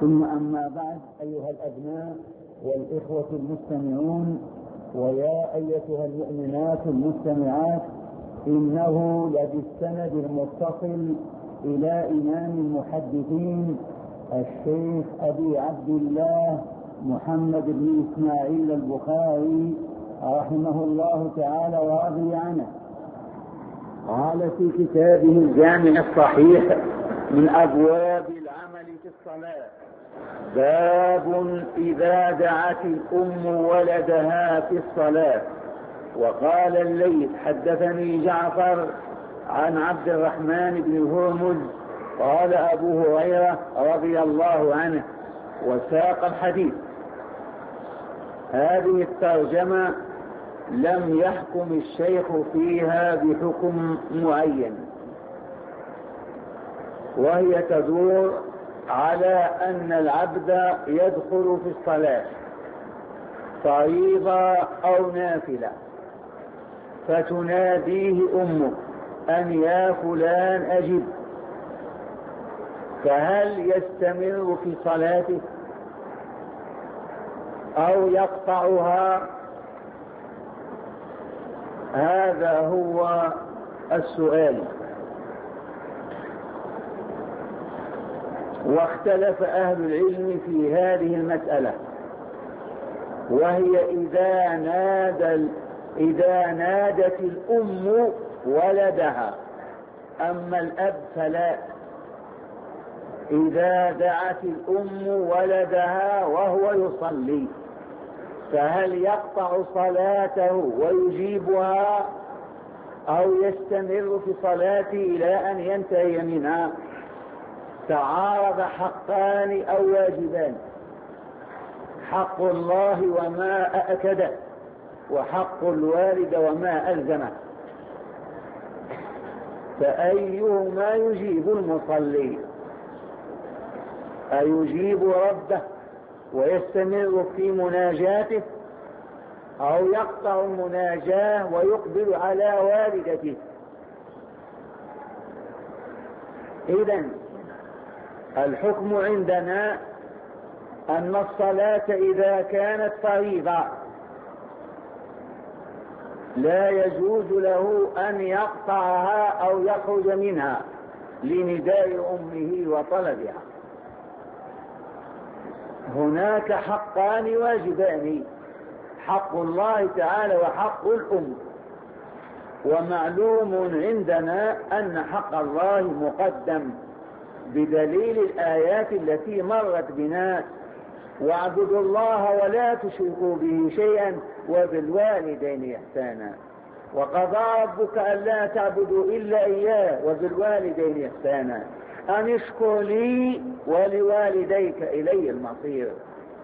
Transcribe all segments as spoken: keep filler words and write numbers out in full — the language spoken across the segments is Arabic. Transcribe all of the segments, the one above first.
ثم أما بعد، أيها الأبناء والإخوة المستمعون، ويا أيتها المؤمنات المستمعات، إنه لبالسند المتصل إلى إمام المحدثين الشيخ أبي عبد الله محمد بن إسماعيل البخاري رحمه الله تعالى ورضي عنه، قال في كتابه الجامع الصحيح من أبواب العمل في الصلاة: باب إذا دعت الأم ولدها في الصلاة. وقال الليث: حدثني جعفر عن عبد الرحمن بن هرمز قال أبو هريرة رضي الله عنه، وساق الحديث. هذه الترجمة لم يحكم الشيخ فيها بحكم معين، وهي تدور على أن العبد يدخل في الصلاة فريضة أو نافلة، فتناديه أمه أن يا فلان أجب، فهل يستمر في صلاته أو يقطعها؟ هذا هو السؤال. واختلف أهل العلم في هذه المسألة، وهي إذا نادى إذا نادت الأم ولدها، أما الأب فلا. إذا دعت الأم ولدها وهو يصلي، فهل يقطع صلاته ويجيبها أو يستمر في صلاته إلى أن ينتهي منها؟ تعارض حقان أو واجبان: حق الله وما أأكده، وحق الوالد وما ألزمه. فأيهما يجيب المصلي؟ أيجيب ربه ويستمر في مناجاته، أو يقطع المناجاة ويقبل على والدته؟ إذن الحكم عندنا أن الصلاة إذا كانت فريضة لا يجوز له أن يقطعها أو يخرج منها لنداء أمه وطلبها. هناك حقان واجبان: حق الله تعالى وحق الأم. ومعلوم عندنا أن حق الله مقدم بدليل الآيات التي مرت بنا: واعبدوا الله ولا تشركوا به شيئا وبالوالدين إحسانا، وقضى ربك ألا تعبدوا إلا إياه وبالوالدين إحسانا، أن اشكر لي ولوالديك إلي المصير.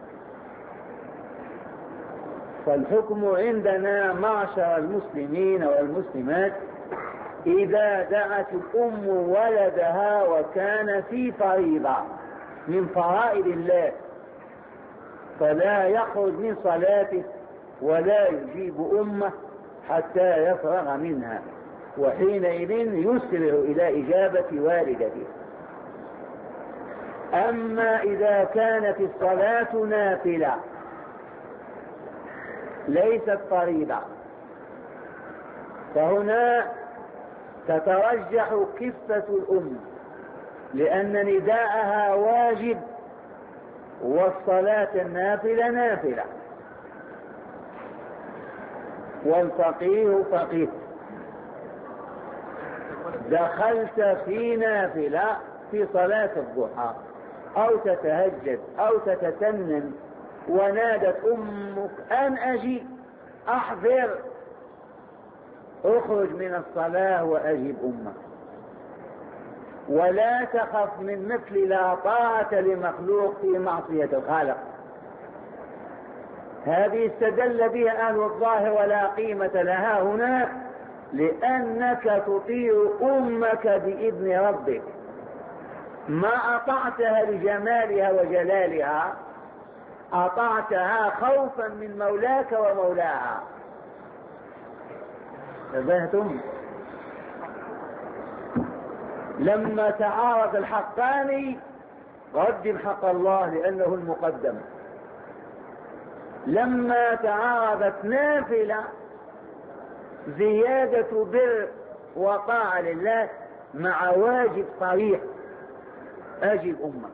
فالحكم عندنا معشر المسلمين والمسلمات: إذا دعت الأم ولدها وكان في فريضة من فرائض الله، فلا يخرج من صلاته ولا يجيب أمه حتى يفرغ منها، وحينئذ يسرع إلى إجابة والدته. أما إذا كانت الصلاة نافلة ليست فريضة، فهنا تترجح كفة الأم، لأن نداءها واجب والصلاة النافلة نافلة. والفقيه فقيه: دخلت في نافلة في صلاة الضحى أو تتهجد أو تتسنن ونادت أمك أن أجي، أحذر، اخرج من الصلاة وأجب أمك، ولا تخف من مثل لا طاعة لمخلوق في معصية الخالق. هذه استدل بها أهل الظاهر ولا قيمة لها هنا، لأنك تطيع أمك بإذن ربك، ما أطعتها لجمالها وجلالها، أطعتها خوفا من مولاك ومولاها. انتبهتم؟ لما تعارض الحقان قدم حق الله لأنه المقدم. لما تعارضت نافلة زيادة بر وطاعة لله مع واجب صريح، أجب أمك.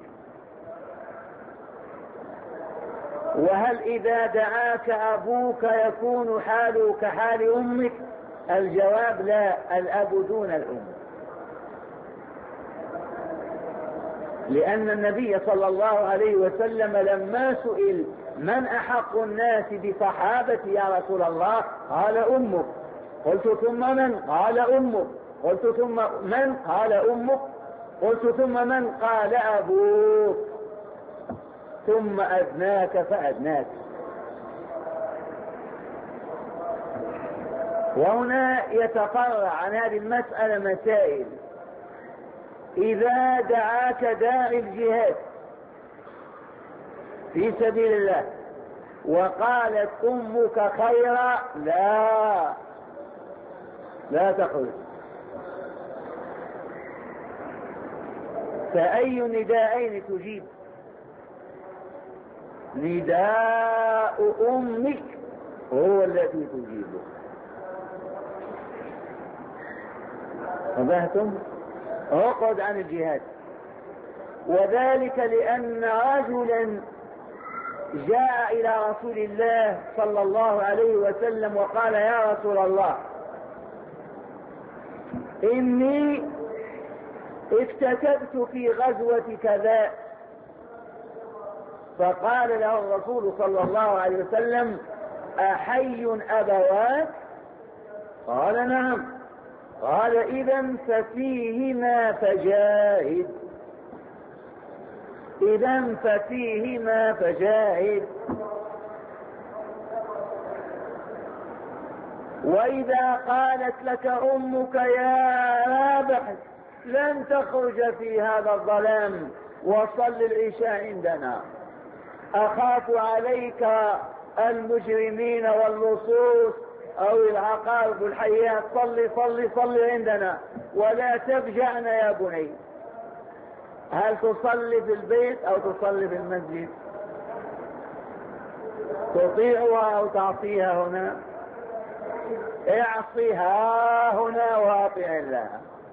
وهل إذا دعاك أبوك يكون حاله كحال أمك؟ الجواب لا، الأب دون الأم، لأن النبي صلى الله عليه وسلم لما سئل من أحق الناس بصحابتي يا رسول الله قال أمك. قلت ثم من؟ قال أمك. قلت ثم من؟ قال أمك. قلت ثم من؟ قال أبوك، ثم أدناك فأدناك. وهنا يتفرع عن هذه المسألة مسائل. إذا دعاك داعي الجهاد في سبيل الله وقالت أمك خيرا، لا لا تخرج. فأي نداءين تجيب؟ نداء أمك هو الذي تجيبه. انتبهتم؟ اقعد عن الجهاد. وذلك لأن رجلا جاء إلى رسول الله صلى الله عليه وسلم وقال يا رسول الله إني افتتت في غزوة كذا. فقال له الرسول صلى الله عليه وسلم أحي أبواك؟ قال نعم. قال إذن ففيهما فجاهد، إذن ففيهما فجاهد. وإذا قالت لك أمك يا رابح لن تخرج في هذا الظلام وصل العشاء عندنا، أخاف عليك المجرمين واللصوص أو العقارب الحيات، صل صل صل عندنا ولا تفجعنا يا بني، هل تصلي في البيت أو تصلي في المسجد؟ تطيعها أو تعصيها هنا؟ اعصيها هنا واطع الله،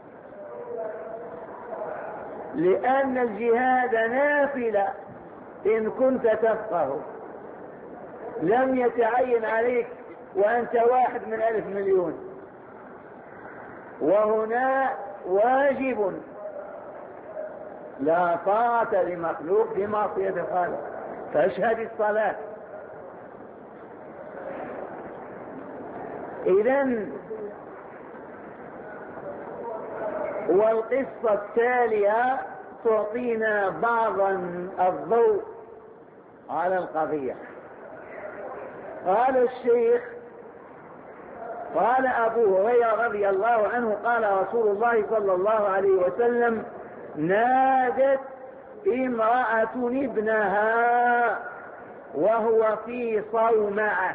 لأن الجهاد نافلة إن كنت تفقه، لم يتعين عليك وأنت واحد من ألف مليون. وهنا واجب، لا طاعة لمخلوق في معصية الخالق، فاشهد الصلاة. إذن والقصة التالية تعطينا بعض الضوء على القضية. قال الشيخ قال أبو هريرة رضي الله عنه قال رسول الله صلى الله عليه وسلم نادت امرأة ابنها وهو في صومعة.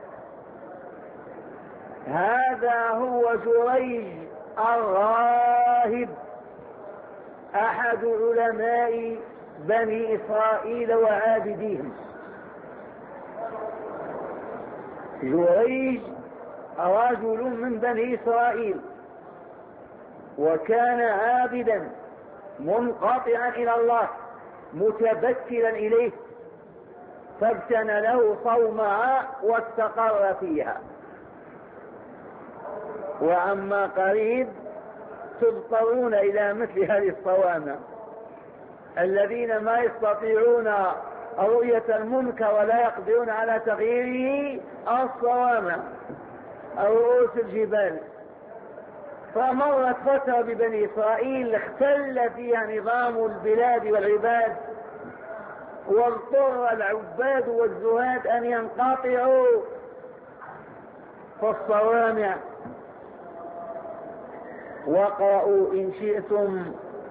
هذا هو جريج الراهب أحد علماء بني إسرائيل وعابديهم. جريج رجل من بني إسرائيل وكان عابدا منقطعا إلى الله متبتلا إليه، فابتنى له صومعة واستقر فيها. وعما قريب تضطرون إلى مثل هذه الصوامع، الذين ما يستطيعون رؤية المنكر ولا يقدرون على تغييره، الصوامع أو رؤوس الجبال. فمرت فترة ببني إسرائيل اختل فيها نظام البلاد والعباد، واضطر العباد والزهاد أن ينقطعوا في الصوامع. واقرأوا إن شئتم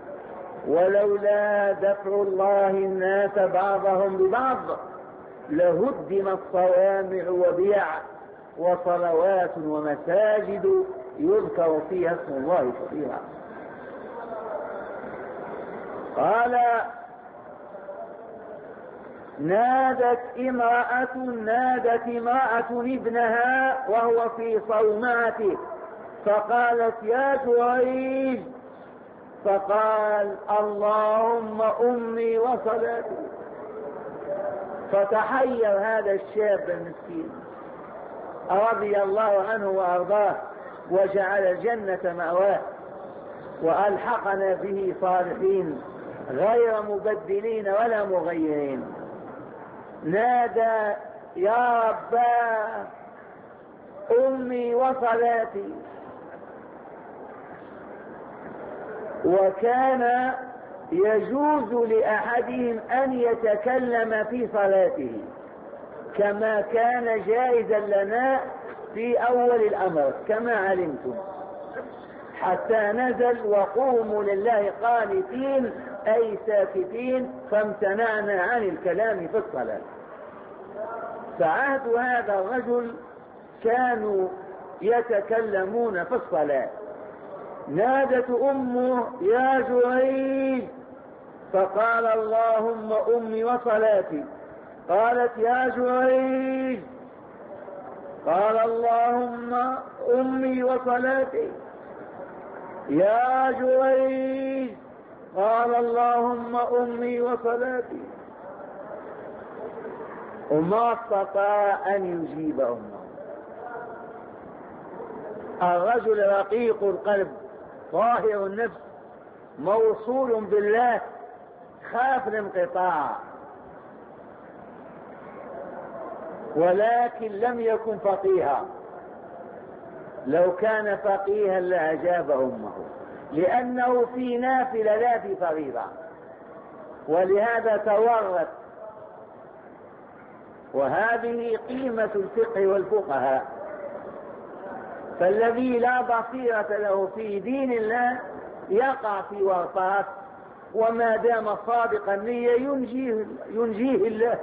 ولولا دفع الله الناس بعضهم ببعض لهدمت صوامع وبيع وصلوات ومساجد يذكر فيها اسم الله كثيرا. قال نادت امرأة نادت امرأة ابنها وهو في صومعته فقالت يا جريج، فقال اللهم أمي وصلاتي. فتحير هذا الشاب المسكين رضي الله عنه وأرضاه وجعل الجنة مأواه، وألحقنا به صالحين غير مبدلين ولا مغيرين. نادى يا رباه أمي وصلاتي. وكان يجوز لأحدهم أن يتكلم في صلاته كما كان جائزا لنا في أول الأمر كما علمتم، حتى نزل وقوموا لله قانتين أي ساكتين، فامتنعنا عن الكلام في الصلاة. فعهد هذا الرجل كانوا يتكلمون في الصلاة. نادت أمه يا جريج، فقال اللهم أمي وصلاتي. قالت يا جريج، قال اللهم أمي وصلاتي. يا جريج، قال اللهم أمي وصلاتي. وما استطاع أن يجيب أمه. الرجل رقيق القلب طاهر النفس موصول بالله خاف الانقطاع، ولكن لم يكن فقيها. لو كان فقيها لأجاب أمه، لأنه في نافلة لا في فريضة، ولهذا تورط. وهذه قيمة الفقه والفقهاء. فالذي لا بصيرة له في دين الله يقع في ورطات، وما دام صادق النية ينجيه, ينجيه الله.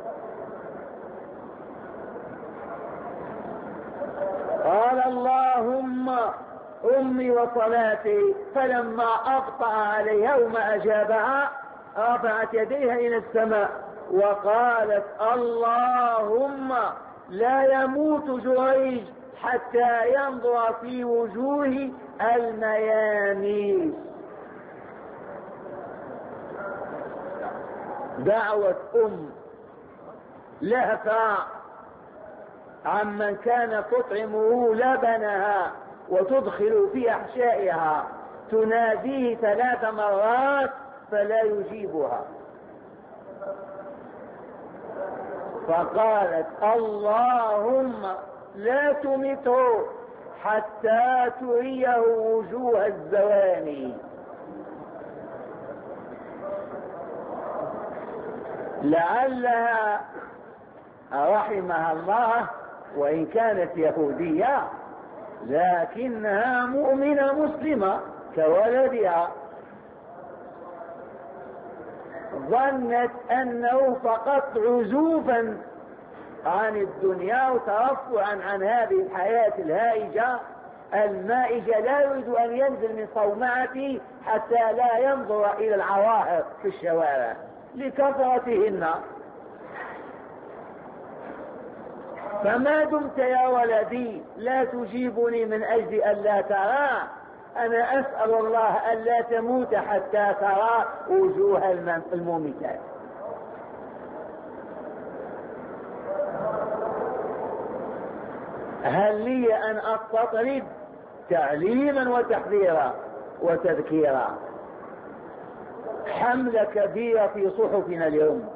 قال اللهم أمي وصلاتي. فلما أبطأ عليها وما أجابها رفعت يديها إلى السماء وقالت اللهم لا يموت جريج حتى ينظر في وجوه الميامين. دعوة أم لهفا عمن كان تطعمه لبنها وتدخل في أحشائها، تناديه ثلاث مرات فلا يجيبها، فقالت اللهم لا تمته حتى تريه وجوه الزواني. لعلها رحمها الله وإن كانت يهودية لكنها مؤمنة مسلمة كولدها، ظنت أنه فقط عزوفا عن الدنيا وترفعا عن هذه الحياة الهائجة المائجة، لا يريد أن ينزل من صومعته حتى لا ينظر إلى العواهر في الشوارع لكثرتهن. فما دمت يا ولدي لا تجيبني من أجل أن لا ترى، أنا أسأل الله أن لا تموت حتى ترى وجوه المميتات. هل لي أن أستطرد تعليما وتحذيرا وتذكيرا؟ حملة كبيرة في صحفنا اليوم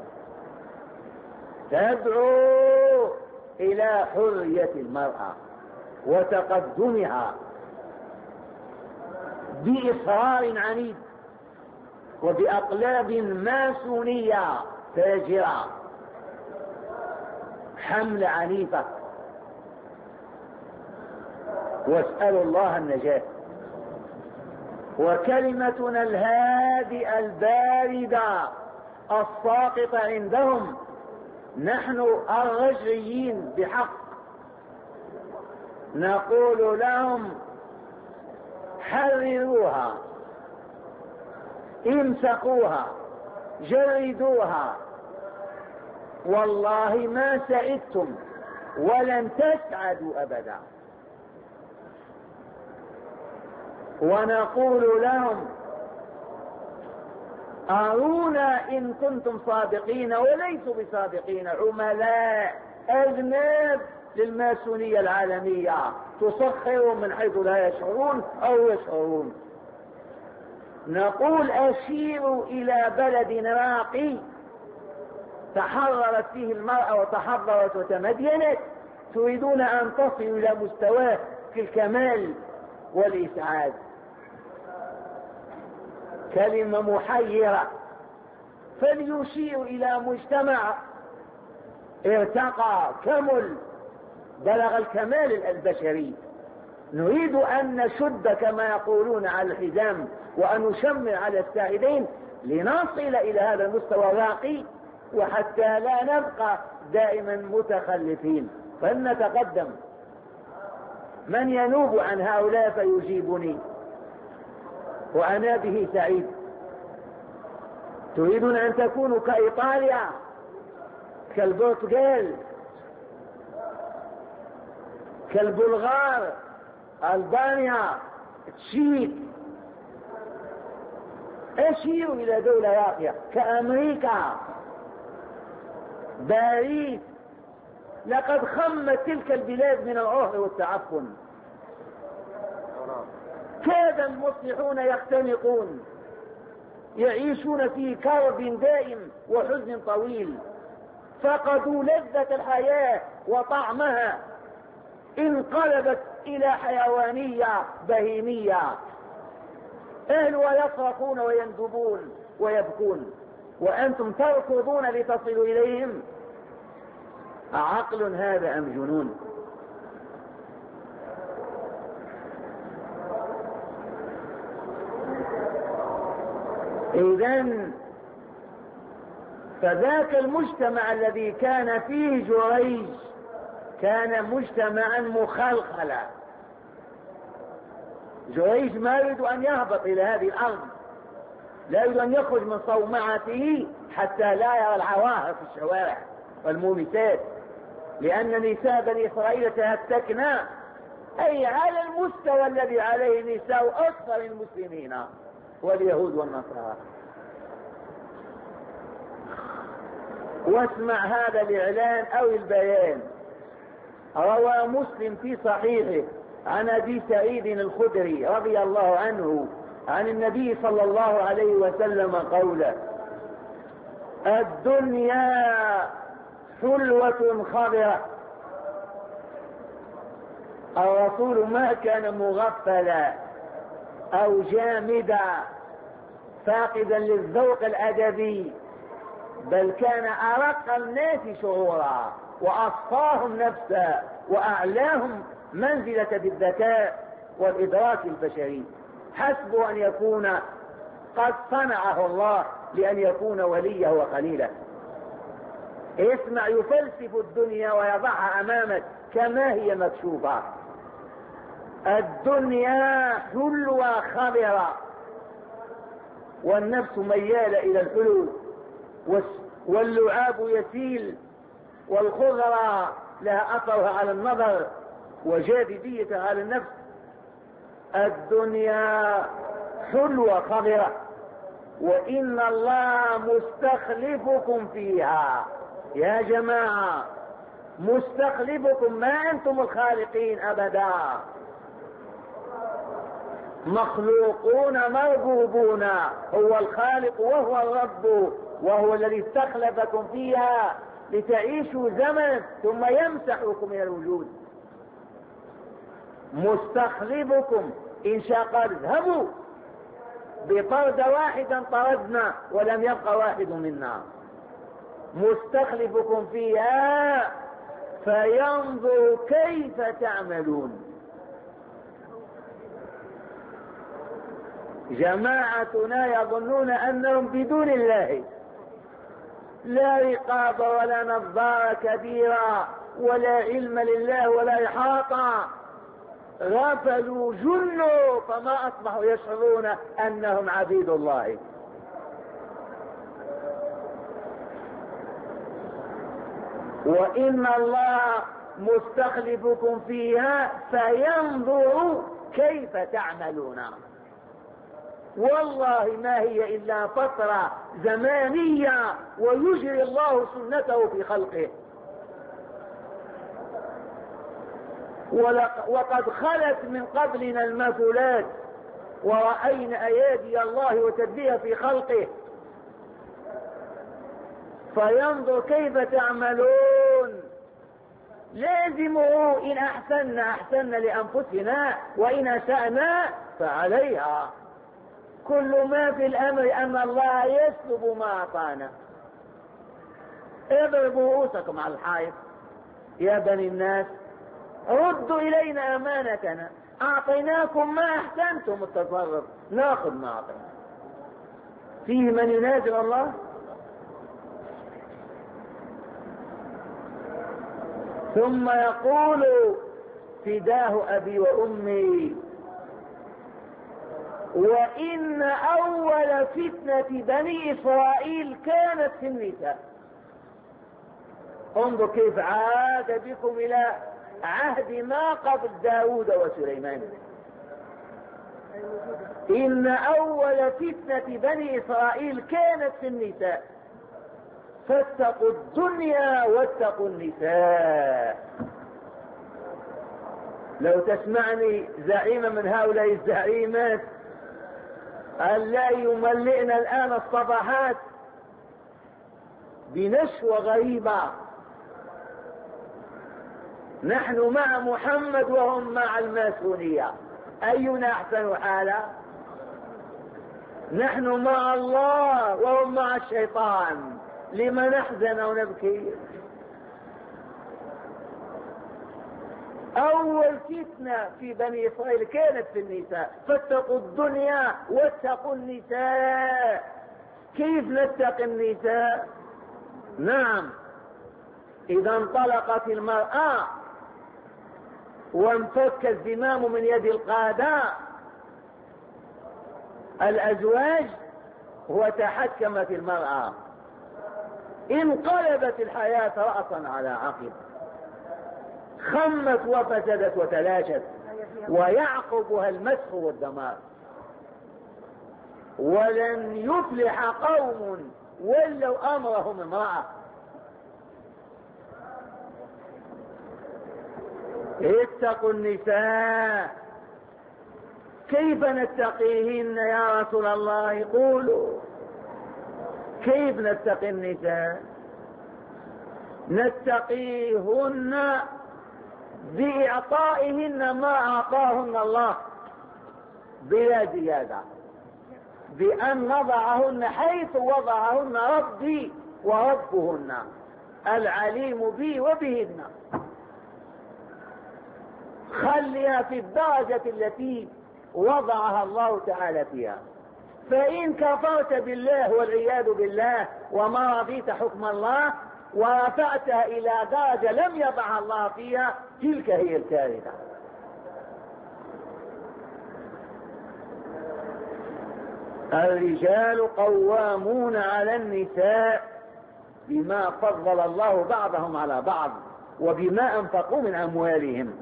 تدعو إلى حرية المرأة وتقدمها بإصرار عنيد وبأقلاب ماسونية فاجرة، حملة عنيفة. واسألوا الله النجاة. وكلمتنا الهادئة الباردة الساقطة عندهم نحن الرجعيين بحق نقول لهم حرروها، امسكوها، جردوها، والله ما سعدتم ولن تسعدوا أبدا. ونقول لهم أرونا إن كنتم صادقين، وليسوا بصادقين، عملاء أذناب للماسونية العالمية تسخرهم من حيث لا يشعرون أو يشعرون. نقول أشيروا إلى بلد راقي تحررت فيه المرأة وتحررت وتمدينت، تريدون أن تصلوا إلى مستواه في الكمال والإسعاد. كلمة محيرة. فليشير إلى مجتمع ارتقى كمل بلغ الكمال البشري. نريد أن نشد كما يقولون على الحزام وأن نشمر على الساعدين لنصل إلى هذا المستوى الراقي، وحتى لا نبقى دائما متخلفين فلنتقدم. من ينوب عن هؤلاء فيجيبني وأنا به سعيد. تريدون أن تكونوا كإيطاليا، كالبرتغال، كالبلغار، ألبانيا، تشيك. أشيروا إلى دولة راقية كأمريكا، باريس. لقد خمت تلك البلاد من العهر والتعفن، كاد المصلحون يختنقون، يعيشون في كرب دائم وحزن طويل، فقدوا لذة الحياة وطعمها، انقلبت إلى حيوانية بهيمية. أهلها يصرخون ويندبون ويبكون، وأنتم تركضون لتصلوا إليهم. عقل هذا أم جنون؟ إذن فذاك المجتمع الذي كان فيه جريج كان مجتمعا مخلخلا. جريج ما يريد أن يهبط إلى هذه الأرض، لا يريد أن يخرج من صومعته حتى لا يرى العواهر في الشوارع والمومسات، لأن نساء بني إسرائيل تهتكن، أي على المستوى الذي عليه نساء أكثر المسلمين واليهود والنصارى. واسمع هذا الإعلان أو البيان. روى مسلم في صحيحه عن أبي سعيد الخدري رضي الله عنه عن النبي صلى الله عليه وسلم قوله: الدنيا حلوة خضرة. الرسول ما كان مغفلا أو جامدا فاقدا للذوق الأدبي، بل كان أرق الناس شعورا وأصفاهم نفسا وأعلاهم منزلة بالذكاء والإدراك البشري. حسبه أن يكون قد صنعه الله لأن يكون وليه وخليله. اسمع، يفلسف الدنيا ويضعها أمامك كما هي مكشوفة. الدنيا حلوة خضرة، والنفس ميالة إلى الحلو، واللعاب يسيل، والخضرة لها أثرها على النظر وجاذبيتها على النفس. الدنيا حلوة خضرة، وإن الله مستخلفكم فيها. يا جماعة، مستخلفكم، ما أنتم الخالقين أبدا، مخلوقون مربوبون. هو الخالق وهو الرب، وهو الذي استخلفكم فيها لتعيشوا زمن ثم يمسحكم من الوجود. مستخلفكم، إن شاء قال اذهبوا بطرد واحدا طردنا ولم يبق واحد منا. مستخلفكم فيها فينظر كيف تعملون. جماعتنا يظنون أنهم بدون الله لا رقاب ولا نظارة كبيرة ولا علم لله ولا إحاطة. غفلوا جنوا فما أصبحوا يشعرون أنهم عبيد الله. وإن الله مستخلفكم فيها فينظر كيف تعملون. والله ما هي إلا فترة زمانية ويجري الله سنته في خلقه. وقد خلت من قبلنا المثلات ورأينا أيادي الله وتدبيره في خلقه، فينظر كيف تعملون. لازمه إن أحسننا أحسننا لأنفسنا وإن أسأنا فعليها. كل ما في الأمر أن الله يسلب ما أعطانا. اضربوا رؤوسكم على الحائط يا بني الناس، ردوا إلينا أمانتنا، أعطيناكم ما أحسنتم التصرف، ناخذ ما أعطينا. فيه من ينازل الله؟ ثم يقول فداه أبي وأمي وإن أول فتنة بني إسرائيل كانت في النساء. انظر كيف عاد بكم إلى عهد ما قبل داود وسليمان. إن أول فتنة بني إسرائيل كانت في النساء فاتقوا الدنيا واتقوا النساء. لو تسمعني زعيمة من هؤلاء الزعيمات ألا يملئن الآن الصباحات بنشوة غريبة، نحن مع محمد وهم مع الماسونية، أينا أحسن حالا؟ نحن مع الله وهم مع الشيطان، لما نحزن ونبكي؟ أول فتنة في بني إسرائيل كانت في النساء، فاتقوا الدنيا واتقوا النساء. كيف نتقي النساء؟ نعم، إذا انطلقت المرأة وانفك الزمام من يد القادة الأزواج وتحكمت المرأة، انقلبت الحياة رأسا على عقب، خمت وفسدت وتلاشت، ويعقبها المسخ والدمار. ولن يفلح قوم ولوا أمرهم امرأة. اتقوا النساء. كيف نتقيهن يا رسول الله؟ قولوا كيف نتقي النساء؟ نتقيهن بإعطائهن ما أعطاهن الله بلا زيادة، بأن نضعهن حيث وضعهن ربي وربهن العليم بي وبهن. خليها في الدرجة التي وضعها الله تعالى فيها. فإن كفرت بالله والعياذ بالله وما رضيت حكم الله ورفعتها إلى درجة لم يضعها الله فيها، تلك هي الكارثة. الرجال قوامون على النساء بما فضل الله بعضهم على بعض وبما أنفقوا من أموالهم.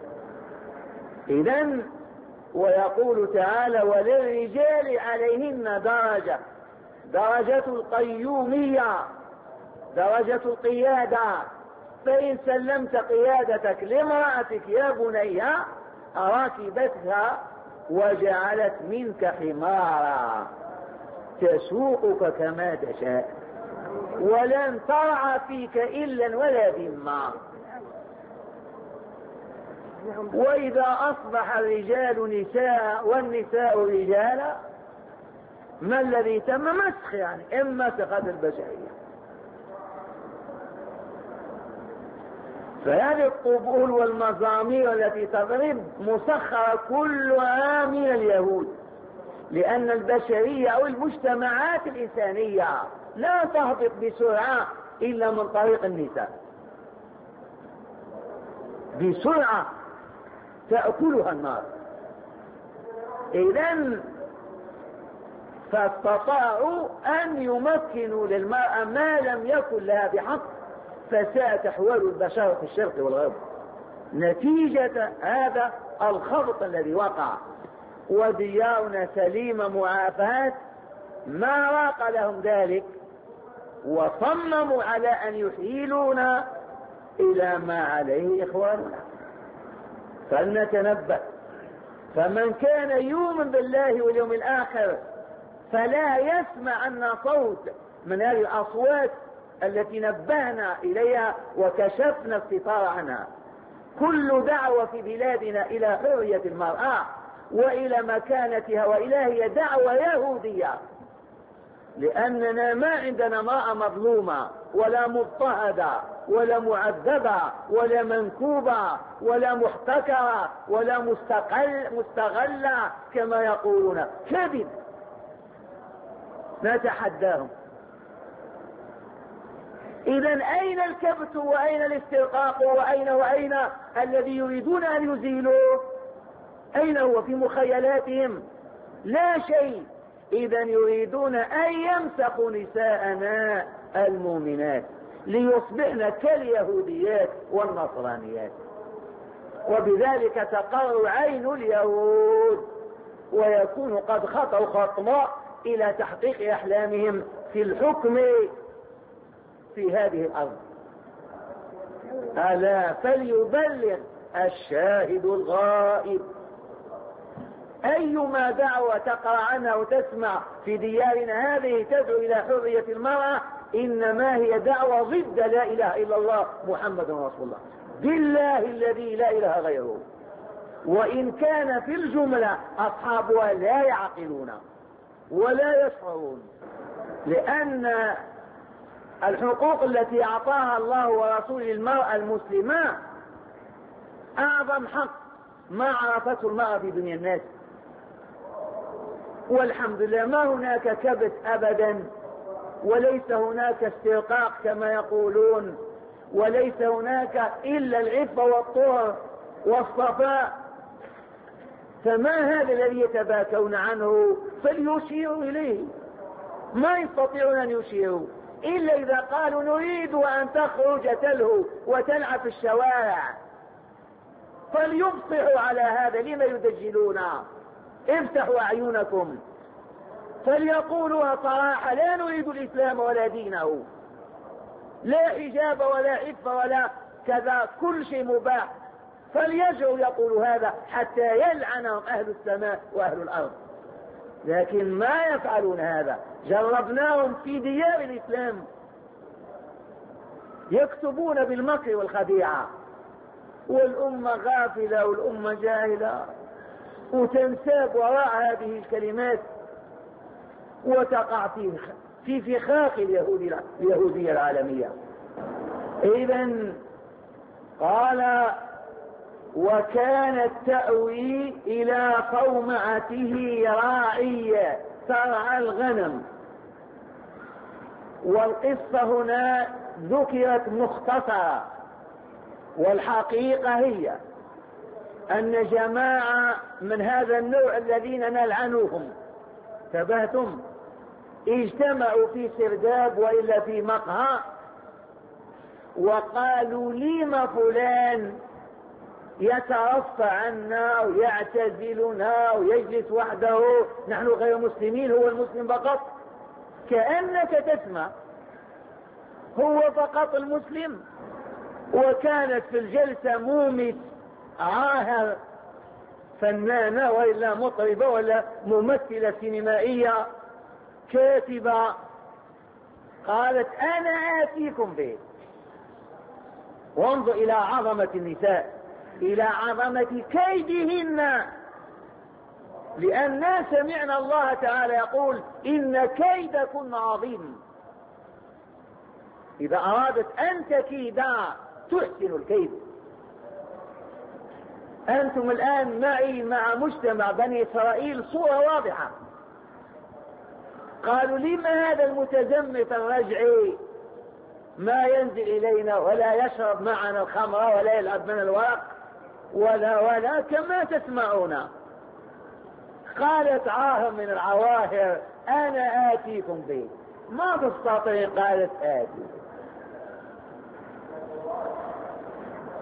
إذن ويقول تعالى وللرجال عليهن درجة، درجة القيومية، درجة القيادة. فإن سلمت قيادتك لامرأتك يا بني ركبتها وجعلت منك حمارا تسوقك كما تشاء ولن ترعى فيك إلا ولا ذمة. وإذا أصبح الرجال نساء والنساء رجالا ما الذي تم؟ مسخ، يعني إما مسخت البشرية. فهذه الطبول والمزامير التي تضرب مسخرة كلها من اليهود، لأن البشرية أو المجتمعات الإنسانية لا تهبط بسرعة إلا من طريق النساء، بسرعة تأكلها النار. إذن فاستطاعوا أن يمكنوا للمرأة ما لم يكن لها بحق، فساءت أحوال البشر في الشرق والغرب نتيجة هذا الخبط الذي وقع. وديارنا سليمة معافاة، ما راق لهم ذلك وصمموا على أن يحيلونا إلى ما عليه إخواننا. فلنتنبه. فمن كان يؤمن بالله واليوم الآخر فلا يسمع أن صوت من هذه الأصوات التي نبهنا إليها وكشفنا الستار عنها. كل دعوة في بلادنا إلى حرية المرأة وإلى مكانتها وإلى هي دعوة يهودية، لأننا ما عندنا امرأة مظلومة ولا مضطهدة ولا معذبة ولا منكوبة ولا محتكرة ولا مستقل مستغلة كما يقولون. كذب. نتحداهم. إذا أين الكبت وأين الاسترقاق وأين وأين الذي يريدون أن يزيلوه؟ أين هو؟ في مخيلاتهم لا شيء. إذا يريدون أن يمسخوا نساءنا المؤمنات ليصبحن كاليهوديات والنصرانيات، وبذلك تقر عين اليهود ويكون قد خطوا خطوة إلى تحقيق أحلامهم في الحكم في هذه الأرض. ألا فليبلغ الشاهد الغائب. أيما دعوة تقرأ عنها وتسمع في ديارنا هذه تدعو إلى حرية المرأة إنما هي دعوة ضد لا إله إلا الله محمد رسول الله، بالله الذي لا إله غيره. وإن كان في الجملة أصحابها لا يعقلون ولا يشعرون، لأن الحقوق التي أعطاها الله ورسوله المرأة المسلمة أعظم حق ما عرفته المرأة في دنيا الناس. والحمد لله ما هناك كبت أبدا، وليس هناك استرقاق كما يقولون، وليس هناك إلا العفة والطهر والصفاء. فما هذا الذي يتباكون عنه؟ فليشيروا إليه. ما يستطيعون أن يشيروا إلا إذا قالوا نريد أن تخرج تلهو وتلعب في الشوارع، فليبصحوا على هذا. لما يدجلون؟ افتحوا أعينكم فليقولوا صراحة لا نريد الإسلام ولا دينه، لا حجاب ولا عفة ولا كذا، كل شيء مباح. فليجعوا يقولوا هذا حتى يلعنهم أهل السماء وأهل الأرض، لكن ما يفعلون هذا. جربناهم في ديار الإسلام يكتبون بالمكر والخديعة، والأمة غافلة والأمة جاهلة وتنساب وراء هذه الكلمات وتقع في في فخاخ اليهودية العالمية. إذن قال وكانت تأوي إلى صومعته راعية ترعى الغنم. والقصة هنا ذكرت مختصرة، والحقيقة هي أن جماعة من هذا النوع الذين نلعنوهم تبهتم اجتمعوا في سرداب وإلا في مقهى وقالوا لما فلان يترفع عنا ويعتزلنا ويجلس وحده، نحن غير مسلمين، هو المسلم فقط. كأنك تسمع هو فقط المسلم. وكانت في الجلسة مومس عاهر فنانة وإلا مطربة ولا ممثلة سينمائية كاتبة، قالت أنا آتيكم به. وانظر إلى عظمة النساء، إلى عظمة كيدهن، لأننا سمعنا الله تعالى يقول إن كيدكن عظيم. إذا أرادت أن تكيدا تحسن الكيد. أنتم الآن معي مع مجتمع بني إسرائيل صورة واضحة. قالوا لما هذا المتزمت الرجعي ما ينزل إلينا ولا يشرب معنا الخمر ولا يلعب من الورق ولا ولا كما تسمعون. قالت عاهر من العواهر أنا آتيكم به. ما تستطيع، قالت آتي.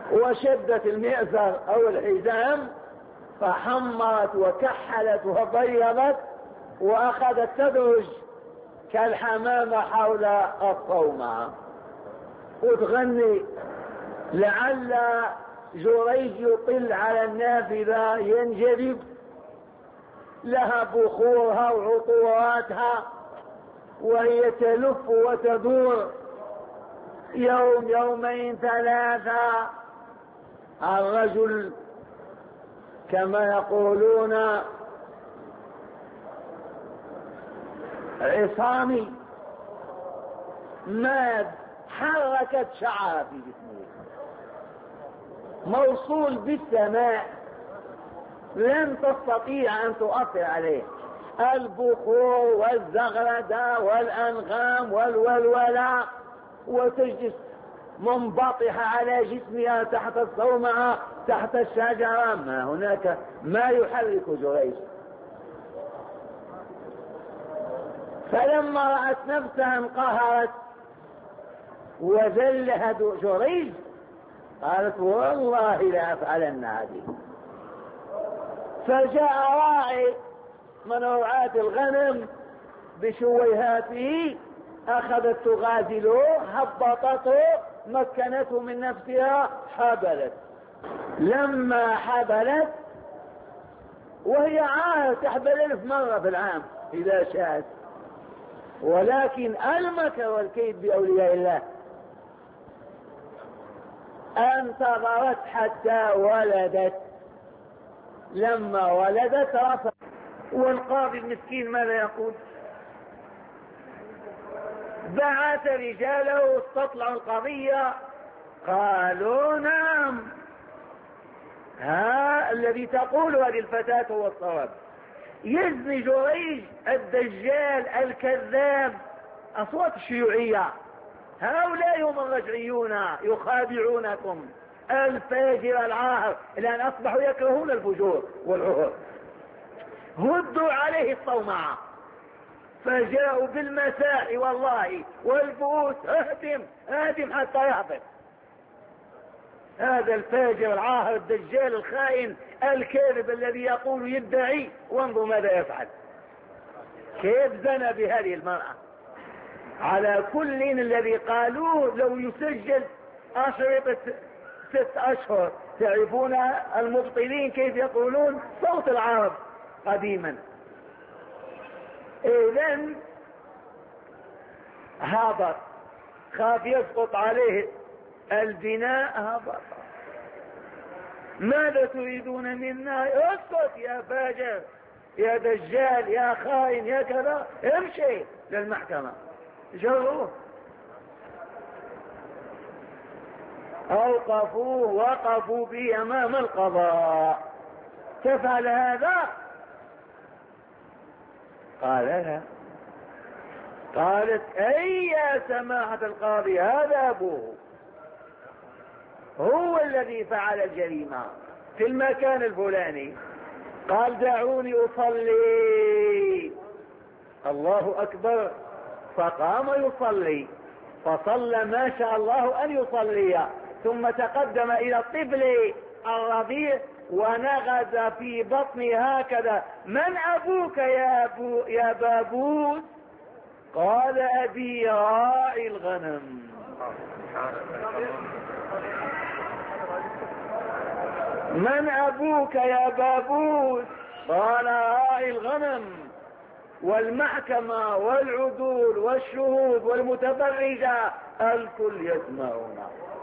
وشدت المئزر أو الحزام فحمرت وكحلت وبيضت وأخذت تدرج كالحمامة حول الصومعة وتغني. لعل جريج يطل على النافذة ينجذب لها بخورها وعطوراتها وهي تلف وتدور يوم يومين ثلاثة. الرجل كما يقولون عصامي ماد، حركت شعر في جسمه موصول بالسماء لن تستطيع ان تؤثر عليه. البخور والزغردة والانغام والولولة وتجلس منبطحة على جسمها تحت الصومعة تحت الشجرة، ما هناك ما يحرك جريج. فلما رأت نفسها انقهرت وذلها جريج قالت والله لا أفعلن هذه. فجاء راعي من رعاة الغنم بشويهاته أخذت تغازله هبطته مكنته من نفسها حبلت. لما حبلت وهي عاهة تحبل ألف مرة في العام إذا شاءت، ولكن المكر والكيد بأولياء الله انتظرت حتى ولدت. لما ولدت رفض. والقاضي المسكين ماذا يقول؟ بعث رجاله استطلعوا القضية قالوا نعم ها الذي تقول هذه الفتاة هو الصواب. يزني جريج الدجال الكذاب. أصوات الشيوعية هؤلاء هم الرجعيون يخادعونكم. الفاجر العاهر الآن أصبحوا يكرهون الفجور والعهر. هدوا عليه الصومعة فجاءوا بالمساء والله والبؤوس اهدم اهدم حتى يهبط. هذا الفاجر العاهر الدجال الخائن الكاذب الذي يقول يدعي، وانظروا ماذا يفعل. كيف زنى بهذه المرأة. على كل الذي قالوه لو يسجل أشرطة ست أشهر. تعرفون المبطلين كيف يقولون صوت العرب قديما. إذن هبط خاف يسقط عليه البناء هبط. ماذا تريدون منا؟ اسكت يا فاجر يا دجال يا خائن يا كذا، امشي للمحكمة. جروه اوقفوه وقفوا به امام القضاء. تفعل هذا؟ قال لا. قالت اي يا سماحة القاضي هذا ابوه هو الذي فعل الجريمة في المكان الفلاني. قال دعوني اصلي. الله اكبر. فقام يصلي فصلى ما شاء الله ان يصلي، ثم تقدم الى الطفل الرضيع ونغز في بطني هكذا. من ابوك يا أبو يا بابوس؟ قال ابي راعي الغنم. من ابوك يا بابوس؟ قال راعي الغنم. والمحكمة والعدول والشهود والمتبرجة الكل يسمعون.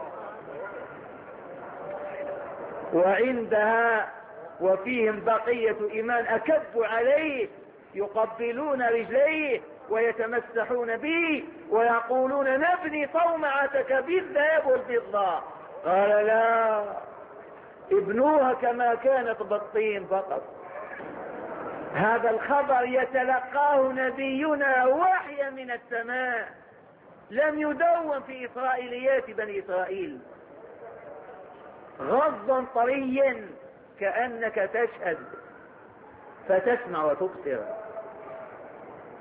وعندها وفيهم بقية إيمان أكبوا عليه يقبلون رجليه ويتمسحون به ويقولون نبني صومعتك بالذهب والفضة. قال لا، ابنوها كما كانت بالطين فقط. هذا الخبر يتلقاه نبينا وحيا من السماء، لم يدون في إسرائيليات بني إسرائيل. غضا طريا كأنك تشهد فتسمع وتبصر.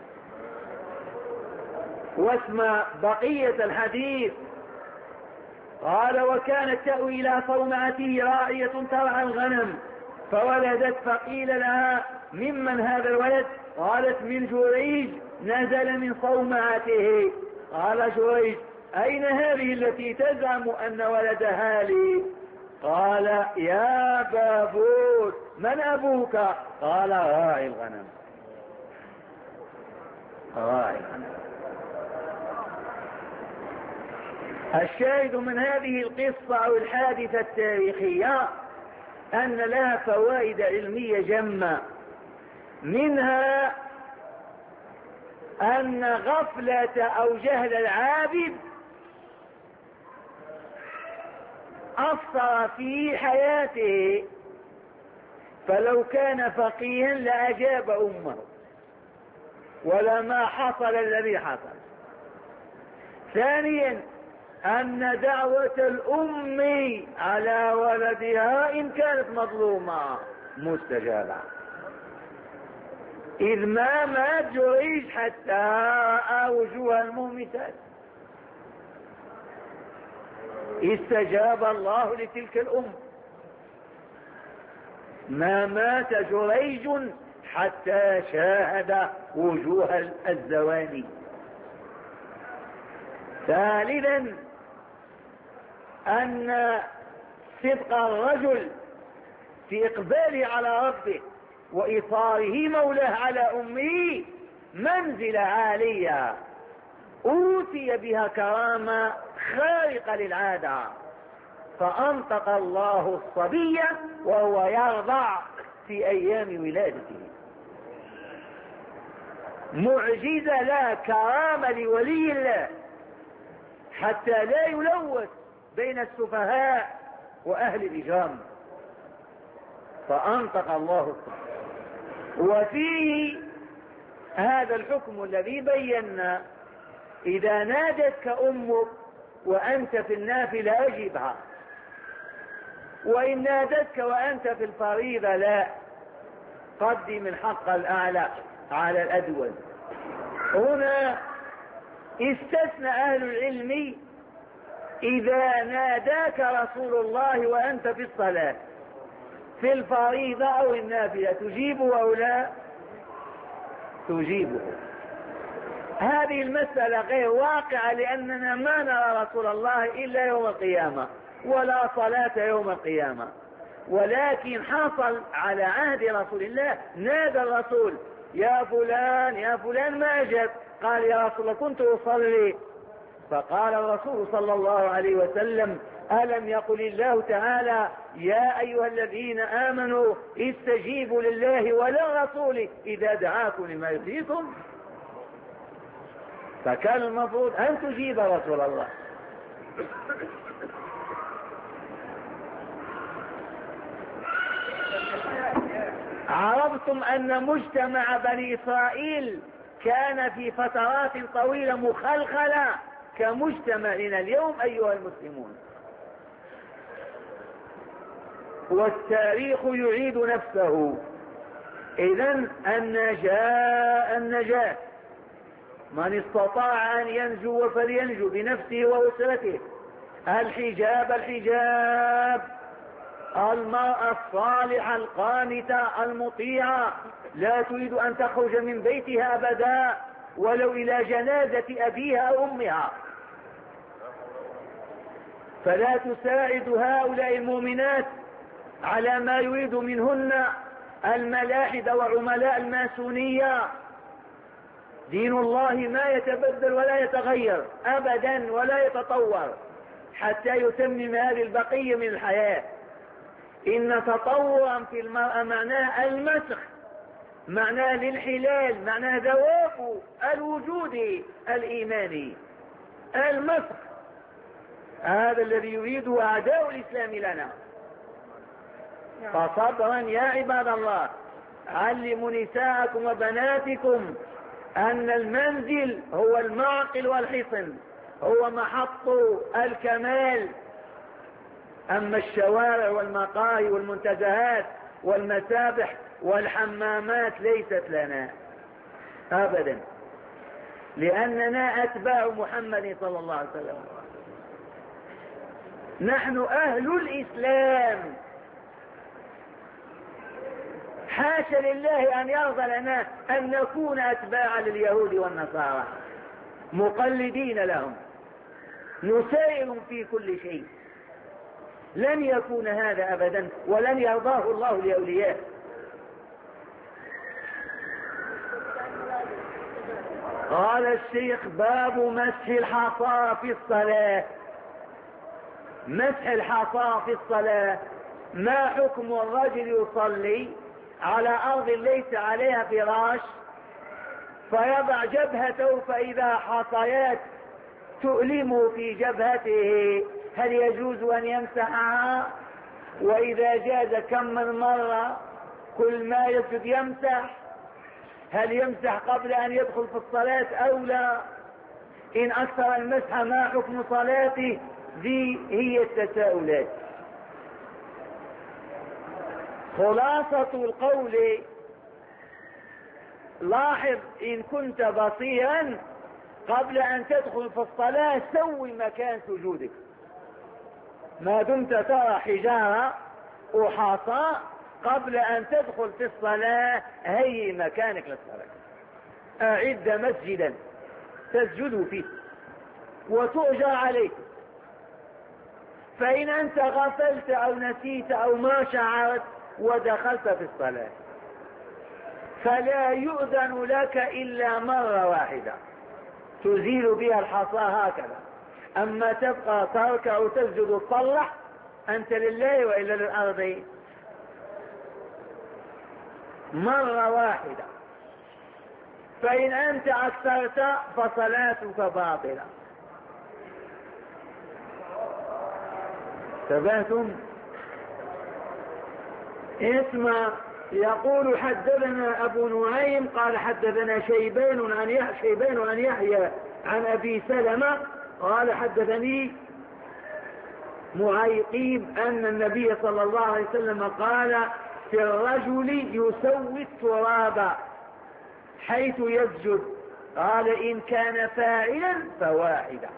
واسمع بقية الحديث. قال وكانت تأوي إلى صومعته راعية ترعى الغنم فولدت فقيل لها ممن هذا الولد؟ قالت من جريج نزل من صومعته. قال جريج أين هذه التي تزعم أن ولدها لي؟ قال يا بابوت من أبوك؟ قال راعي الغنم. راعي الغنم. الشاهد من هذه القصة أو الحادثة التاريخية أن لها فوائد علمية جمة، منها أن غفلة أو جهل العابد أثر في حياته، فلو كان فقيها لأجاب أمه ولما حصل الذي حصل. ثانيا أن دعوة الأم على ولدها إن كانت مظلومة مستجابة، إذ ما مات جريج حتى رأى وجوه المومسات، استجاب الله لتلك الأم. ما مات جريج حتى شاهد وجوه الزواني. ثالثا أن صدق الرجل في إقباله على ربه وإيثاره مولاه على أمه منزلة عالية أوتي بها كرامة خارقة للعادة، فأنطق الله الصبي وهو يرضع في أيام ولادته. معجزة لا كرامة لولي الله حتى لا يلوث بين السفهاء وأهل الإجرام، فأنطق الله الصبي. وفيه هذا الحكم الذي بينا، إذا نادتك أمك وأنت في النافلة أجبها، وإن نادتك وأنت في الفريضة لا، قدم الحق الأعلى على الأدول. هنا استثنى أهل العلم إذا ناداك رسول الله وأنت في الصلاة في الفريضة أو النافلة تجيبه أو لا تجيبه. هذه المسألة غير واقعة لأننا ما نرى رسول الله إلا يوم القيامة ولا صلاة يوم القيامة، ولكن حصل على عهد رسول الله نادى الرسول يا فلان يا فلان ما أجب، قال يا رسول الله كنت أصلي، فقال الرسول صلى الله عليه وسلم ألم يقل الله تعالى يا أيها الذين آمنوا استجيبوا لله وللرسول إذا دعاكم لما يحييكم؟ فكان المفروض أن تجيب رسول الله. عرفتم أن مجتمع بني إسرائيل كان في فترات طويلة مخلخلة كمجتمعنا اليوم أيها المسلمون، والتاريخ يعيد نفسه. إذن النجاة النجاة من استطاع أن ينجو فلينجو بنفسه وأسرته. الحجاب الحجاب المرأة الصالحة القانتة المطيعة لا تريد أن تخرج من بيتها أبدا ولو إلى جنازة أبيها أو أمها، فلا تساعد هؤلاء المؤمنات على ما يريد منهن الملاحدة وعملاء الماسونية. دين الله ما يتبدل ولا يتغير أبدا ولا يتطور حتى يتمم هذه البقية من الحياة. إن تطورا في المرأة معناه المسخ، معناه الانحلال، معناه ذواب الوجود الإيماني، المسخ. هذا الذي يريده أعداء الإسلام لنا. فصبرا يا عباد الله، علموا نساءكم وبناتكم أن المنزل هو المعقل والحصن، هو محط الكمال. أما الشوارع والمقاهي والمنتزهات والمسابح والحمامات ليست لنا أبدا، لأننا أتباع محمد صلى الله عليه وسلم. نحن أهل الإسلام، حاشا لله أن يرضى لنا أن نكون أتباعا لليهود والنصارى مقلدين لهم نسائر في كل شيء. لن يكون هذا أبدا، ولن يرضاه الله لأوليائه. قال الشيخ: باب مسح الحصى في الصلاة. مسح الحصى في الصلاة، ما حكم الرجل يصلي على أرض ليس عليها فراش فيضع جبهته فإذا حصيات تؤلم في جبهته، هل يجوز أن يمسحها؟ وإذا جاز كم من مرة كل ما يسجد يمسح؟ هل يمسح قبل أن يدخل في الصلاة أو لا؟ إن أكثر المسح ما حكم صلاته؟ ذي هي التساؤلات. خلاصة القول: لاحظ إن كنت بصيرا قبل أن تدخل في الصلاة سوي مكان سجودك، ما دمت ترى حجارة وحصى قبل أن تدخل في الصلاة هيئ مكانك للصلاة، أعد مسجدا تسجد فيه وتؤجر عليه. فإن أنت غفلت أو نسيت أو ما شعرت ودخلت في الصلاة فلا يؤذن لك إلا مرة واحدة تزيل بها الحصى هكذا. أما تبقى تركع وتسجد وتصلح أنت لله وإلا للأرض. مرة واحدة، فإن أنت أكثرت فصلاتك باطلة. انتبهتم؟ اسمع، يقول: حدثنا أبو نعيم قال حدثنا شيبان عن يحيى شيبان عن يحيى عن أبي سلمة قال حدثني معيقيب أن النبي صلى الله عليه وسلم قال: في الرجل يسوي التراب حيث يسجد، قال: إن كان فاعلا فواحدة.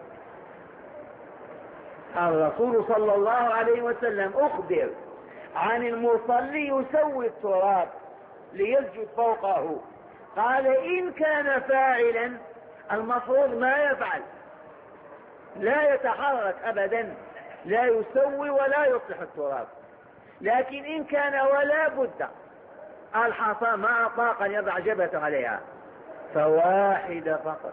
الرسول صلى الله عليه وسلم أخبر عن المصلي يسوي التراب ليسجد فوقه، قال: إن كان فاعلا، المفروض ما يفعل، لا يتحرك أبدا، لا يسوي ولا يصلح التراب. لكن إن كان ولا بد الحصى ما أطاق أن يضع جبهته عليها فواحدة فقط.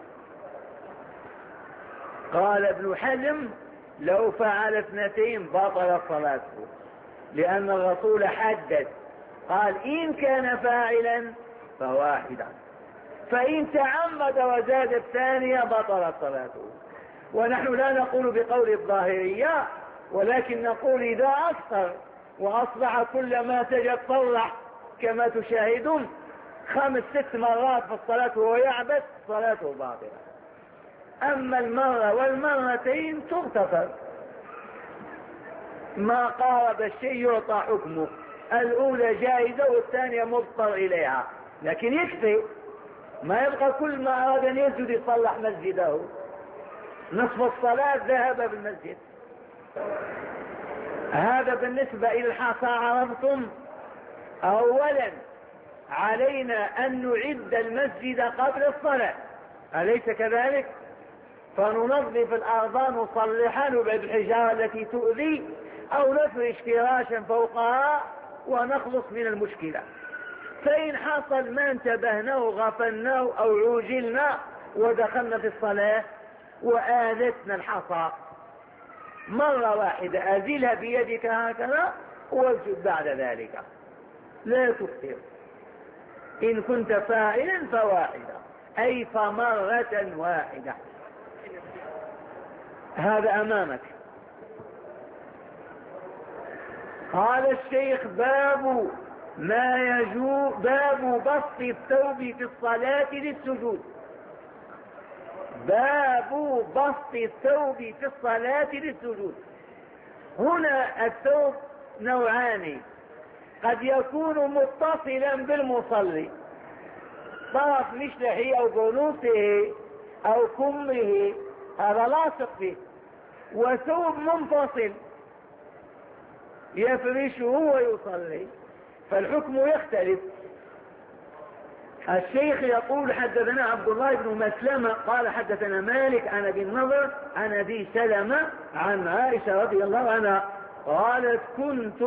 قال ابن حزم: لو فعل اثنتين بطلت صلاته، لأن الرسول حدد قال: إن كان فاعلا فواحدة، فإن تعمد وزاد الثانية بطلت صلاته. ونحن لا نقول بقول الظاهرية، ولكن نقول إذا أكثر وأصبح كل ما سجد صلح كما تشاهدون خمس ست مرات في الصلاة وهو يعبث صلاته باطلة. أما المرة والمرتين تغتفر، ما قارب الشيء يعطى حكمه، الأولى جائزة والثانية مضطر إليها، لكن يكفي، ما يبقى كل ما أراد أن يسجد يصلح مسجده، نصف الصلاة ذهب بالمسجد. هذا بالنسبة إلى الحصى. عرفتم؟ أولا علينا أن نعد المسجد قبل الصلاة، أليس كذلك؟ فننظف الأرض نصلحها، نبعد الحجارة التي تؤذي، أو نفرش فراشا فوقها ونخلص من المشكلة. فإن حصل ما انتبهنا وغفلنا أو عوجلنا ودخلنا في الصلاة وآذتنا الحصى، مرة واحدة أزيلها بيدك هكذا واسجد بعد ذلك، لا تكثر. إن كنت فاعلا فواحدة، أي فمرة واحدة. هذا أمامك. قال الشيخ: باب ما يجوز، باب بسط الثوب في الصلاة للسجود. باب بسط الثوب في الصلاة للسجود. هنا الثوب نوعان، قد يكون متصلا بالمصلي، طرف مشلحه أو بنوته أو كمه، هذا لاصق فيه، وثوب منفصل يفرشه ويصلي، فالحكم يختلف. الشيخ يقول حدثنا عبد الله بن مسلمة قال حدثنا مالك عن ابي النضر عن ابي سلمة عن عائشة رضي الله عنها قالت كنت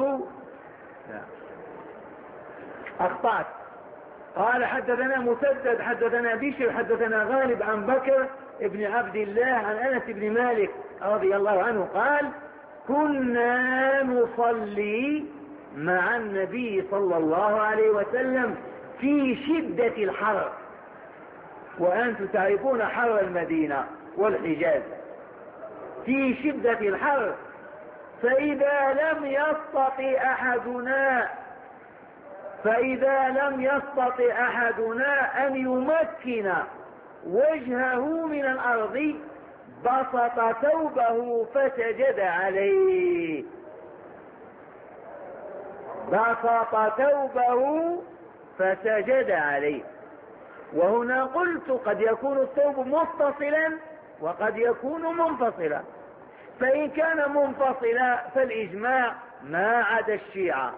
اخطأت. قال حدثنا مسدد حدثنا بشر حدثنا غالب عن بكر ابن عبد الله عن انس بن مالك رضي الله عنه قال كنا نصلي مع النبي صلى الله عليه وسلم في شدة الحر، وأنتم تعرفون حر المدينة والحجاز، في شدة الحر، فإذا لم يستطع أحدنا فإذا لم يستطع أحدنا أن يمكن وجهه من الأرض بسط ثوبه فسجد عليه، بسط ثوبه فسجد عليه. وهنا قلت قد يكون الثوب متصلا وقد يكون منفصلا، فإن كان منفصلا فالإجماع ما عدا الشيعة،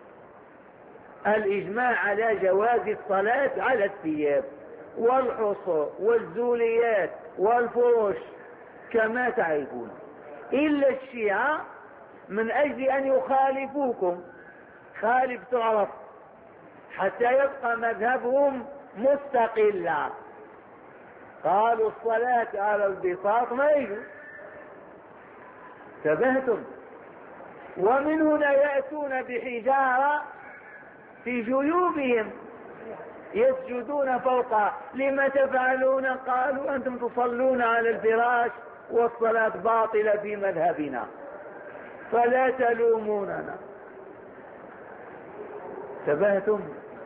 الإجماع على جواز الصلاة على الثياب والحصر والزوليات والفرش كما تعرفون، إلا الشيعة من أجل أن يخالفوكم خالف تعرف حتى يبقى مذهبهم مستقلا، قالوا الصلاة على البساط ما يجوز. انتبهتم؟ ومن هنا يأتون بحجارة في جيوبهم يسجدون فوق. لما تفعلون؟ قالوا أنتم تصلون على الفراش والصلاة باطلة في مذهبنا فلا تلوموننا. انتبهتم؟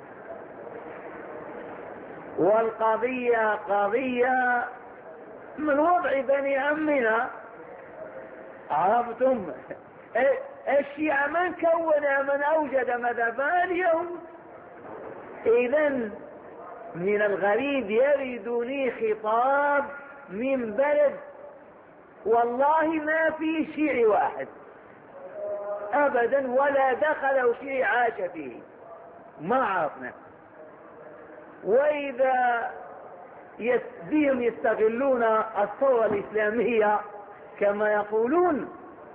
والقضية قضية من وضع بني عمنا، عرفتم؟ الشيعة من كون من أوجد مذهبا اليوم. إذن من الغريب يردني خطاب من بلد والله ما في شيعي واحد أبدا ولا دخل شيعي عاش فيه، ما عرفنا. وإذا بهم يستغلون الثورة الإسلامية كما يقولون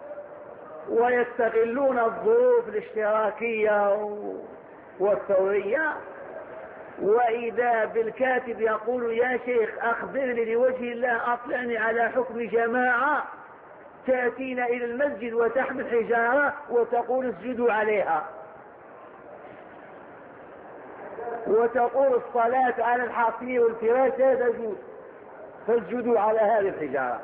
ويستغلون الظروف الاشتراكية والثورية، وإذا بالكاتب يقول يا شيخ أخبرني لوجه الله أطلعني على حكم جماعة تأتينا إلى المسجد وتحمل حجارة وتقول اسجدوا عليها، وتقول الصلاة على الحصير والفراش لا تجوز فاسجدوا على هذه الحجارة.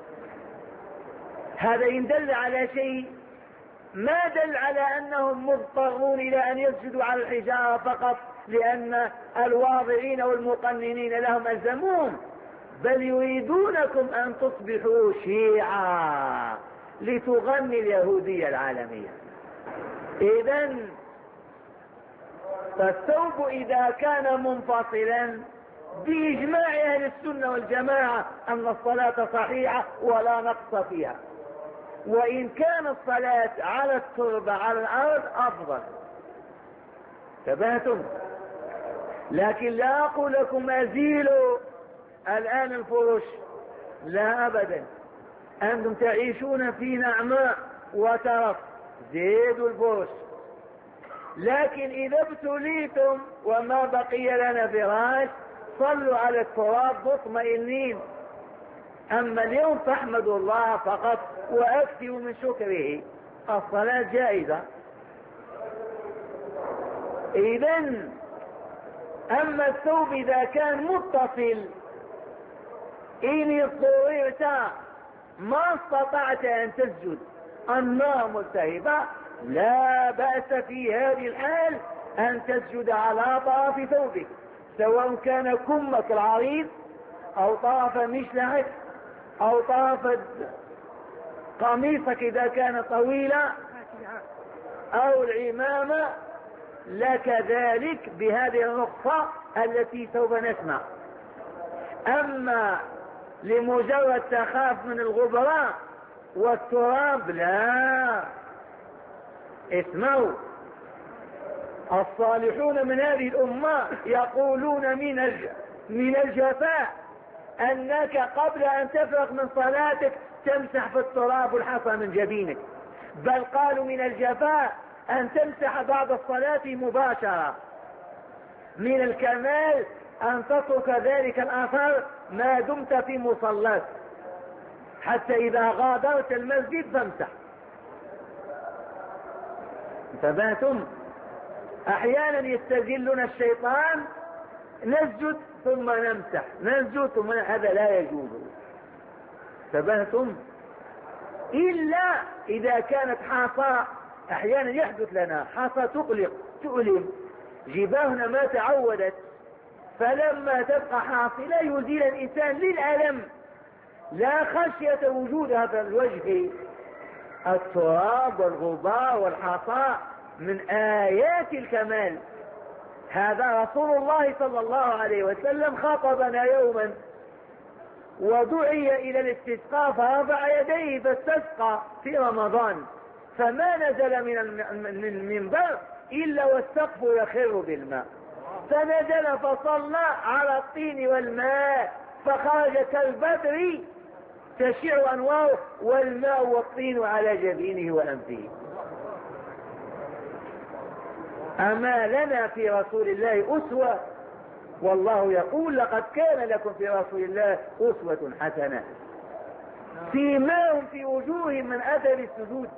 هذا إن دل على شيء ما دل على أنهم مضطرون إلى أن يسجدوا على الحجارة فقط لأن الواضعين والمقننين لهم ألزمون، بل يريدونكم أن تصبحوا شيعة لتغني اليهودية العالمية. إذن فالثوب إذا كان منفصلا بإجماع أهل السنة والجماعة أن الصلاة صحيحة ولا نقص فيها، وإن كان الصلاة على التربة على الأرض أفضل. انتبهتم؟ لكن لا أقول لكم أزيلوا الآن الفرش، لا أبدا، أنتم تعيشون في نعماء وترف، زيدوا الفرش. لكن إذا ابتليتم وما بقي لنا فراش صلوا على التراب مطمئنين. أما اليوم فاحمدوا الله فقط وأكثروا من شكره، الصلاة جائزة. إذن أما الثوب إذا كان متصل إن اضطررت ما استطعت أن تسجد النار ملتهبة لا بأس في هذه الحال أن تسجد على طرف ثوبك، سواء كان كمك العريض أو طرف مشلعك أو طرف قميصك إذا كان طويلا أو العمامة، لك ذلك بهذه الرخصة التي سوف نسمع. أما لمجرد تخاف من الغبراء والتراب لا، اسمعوا، الصالحون من هذه الأمة يقولون من الج... من الجفاء أنك قبل أن تفرغ من صلاتك تمسح في التراب الحصى من جبينك، بل قالوا من الجفاء أن تمسح بعد الصلاة مباشرة. من الكمال أن تترك ذلك الأثر ما دمت في مصلاك، حتى إذا غادرت المسجد فامسح. انتبهتم؟ أحيانا يستذلنا الشيطان، نسجد ثم نمسح، نسجد ثم نمسح. هذا لا يجوز. انتبهتم؟ إلا إذا كانت حصى، أحيانا يحدث لنا حصى تقلق تؤلم، جباهنا ما تعودت، فلما تبقى حاصلة يزيل الإنسان للألم لا خشية وجودها في الوجه. التراب والغبار والحصى من آيات الكمال. هذا رسول الله صلى الله عليه وسلم خاطبنا يوما ودعي إلى الاستسقاء فرفع يديه فاستسقى في رمضان، فما نزل من المنبر إلا والسقف يخر بالماء، فنزل فصلى على الطين والماء فخرج كالبدر تشع أنواره والماء والطين على جبينه وأنفه. أما لنا في رسول الله أسوة، والله يقول لقد كان لكم في رسول الله أسوة حسنة فيما هم في وجوههم من أثر السجود.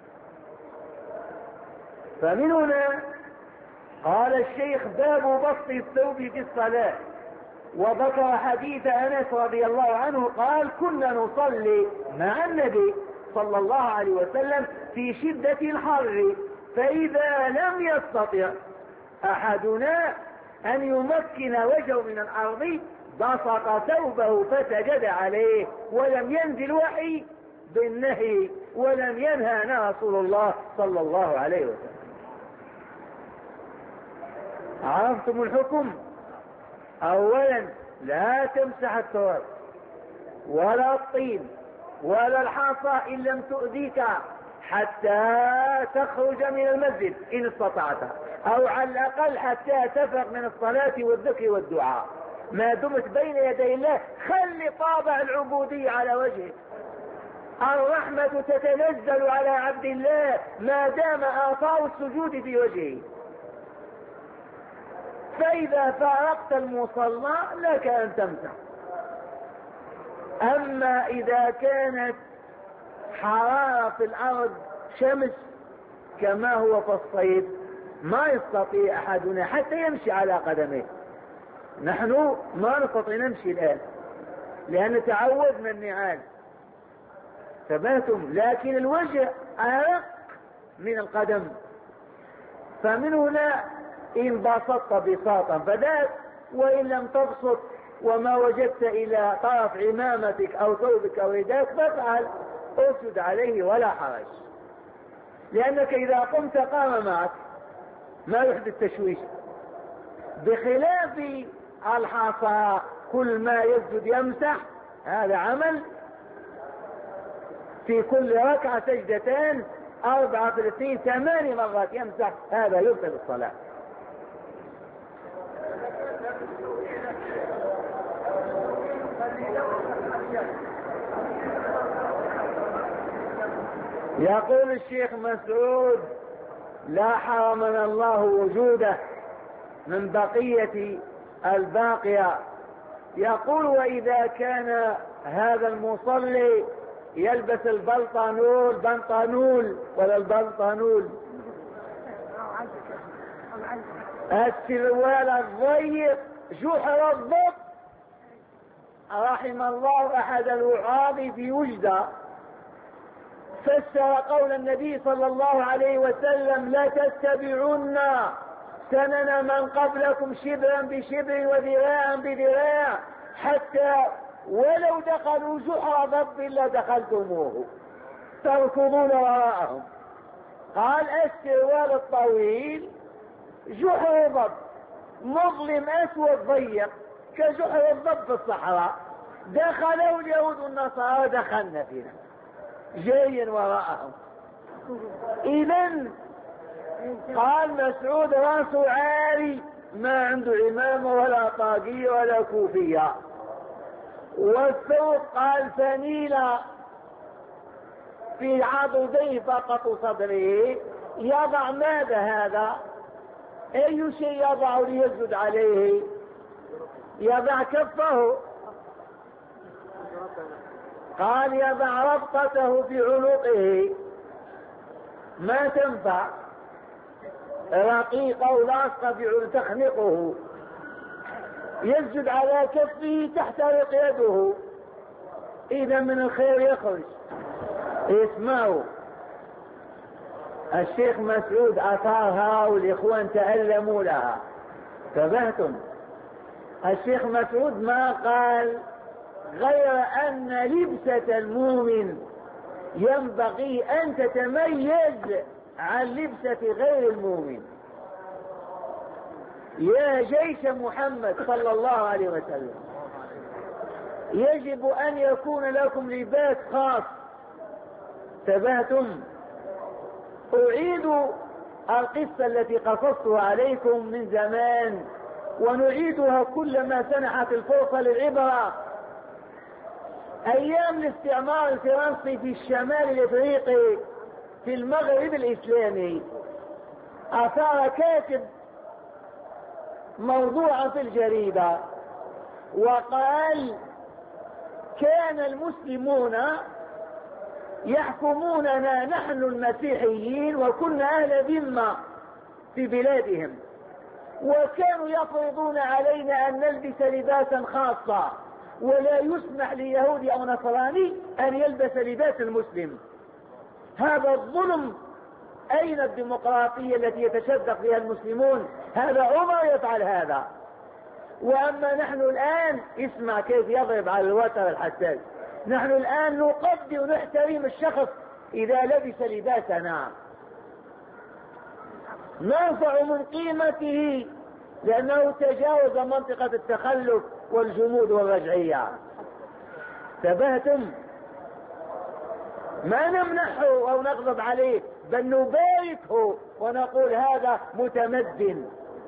فمن هنا قال الشيخ باب بسط الثوب في الصلاة، وذكر حديث أنس رضي الله عنه قال كنا نصلي مع النبي صلى الله عليه وسلم في شدة الحر، فإذا لم يستطع أحدنا أن يمكن وجهه من الأرض بسط ثوبه فسجد عليه، ولم ينزل وحي بالنهي ولم ينهانا رسول الله صلى الله عليه وسلم. عرفتم الحكم؟ أولا لا تمسح التراب ولا الطين ولا الحصى إن لم تؤذيك حتى تخرج من المسجد إن استطعت، أو على الأقل حتى تفرغ من الصلاة والذكر والدعاء. ما دمت بين يدي الله خلي طابع العبودية على وجهك، الرحمة تتنزل على عبد الله ما دام آثار السجود في وجهه. فإذا فارقت المصلى لك أن تمسح. أما إذا كانت حرارة في الأرض شمس كما هو في الصيف ما يستطيع أحدنا حتى يمشي على قدميه. نحن ما نستطيع نمشي الآن لأن تعودنا النعال، ثباتم، لكن الوجه أرق من القدم. فمن هنا إن بسطت بساطا فذاك، وإن لم تبسط وما وجدت إلى طرف عمامتك أو ثوبك أو يداك فافعل، اسجد عليه ولا حرج، لأنك إذا قمت قام معك ما يحدث تشويش. بخلاف الحصى كل ما يسجد يمسح، هذا عمل في كل ركعة سجدتان، أربعة في الاثنين ثماني مرات يمسح، هذا يبطل الصلاة. يقول الشيخ مسعود لا حرمنا الله وجوده من بقية الباقية، يقول وإذا كان هذا المصلي يلبس البلطانول بنطانول ولا البلطانول السروال الضيق جحر الضب، رحم الله أحد الوعاظ في وجدة فسر قول النبي صلى الله عليه وسلم لا تتبعن سنن من قبلكم شبرا بشبر وذراعا بذراع حتى ولو دخلوا جحر ضب لدخلتموه تركضون وراءهم. قال السروال الطويل جحر ضب مظلم اسود ضيق كجحر الضب في الصحراء، دخلوا اليهود والنصارى دخلنا فينا جايا وراءهم. إذن قال مسعود راسه عالي، ما عنده عمامة ولا طاقية ولا كوفية، والثوب قال فنيلة في عضديه فقط صدره. يضع ماذا هذا؟ أي شيء يضع ليسجد عليه؟ يضع كفه. قال يضع ربطته في عنقه، ما تنفع رقيقة ولاصقة في عنقه تخنقه، يسجد على كفه تحترق يده، إذا من الخير يخرج. اسمعوا، الشيخ مسعود أثارها والإخوان تألموا لها. انتبهتم؟ الشيخ مسعود ما قال غير أن لبسة المؤمن ينبغي أن تتميز عن لبسة غير المؤمن. يا جيش محمد صلى الله عليه وسلم، يجب أن يكون لكم لباس خاص. انتبهتم؟ أعيد القصة التي قصصتها عليكم من زمان ونعيدها كلما سنحت الفرصة للعبرة. أيام الاستعمار الفرنسي في الشمال الإفريقي في المغرب الإسلامي، أثار كاتب موضوعا في الجريدة وقال كان المسلمون يحكموننا نحن المسيحيين وكنا أهل ذمة في بلادهم، وكانوا يفرضون علينا أن نلبس لباسا خاصا، ولا يسمح ليهودي أو نصراني أن يلبس لباس المسلم. هذا الظلم. أين الديمقراطية التي يتشدق بها المسلمون؟ هذا عمر يفعل هذا. وأما نحن الآن، اسمع كيف يضرب على الوتر الحساس، نحن الآن نقدر ونحترم الشخص إذا لبس لباسنا، نرفع من قيمته لأنه تجاوز منطقة التخلف والجمود والرجعية. انتبهتم؟ ما نمنحه أو نغضب عليه، بل نباركه ونقول هذا متمدن.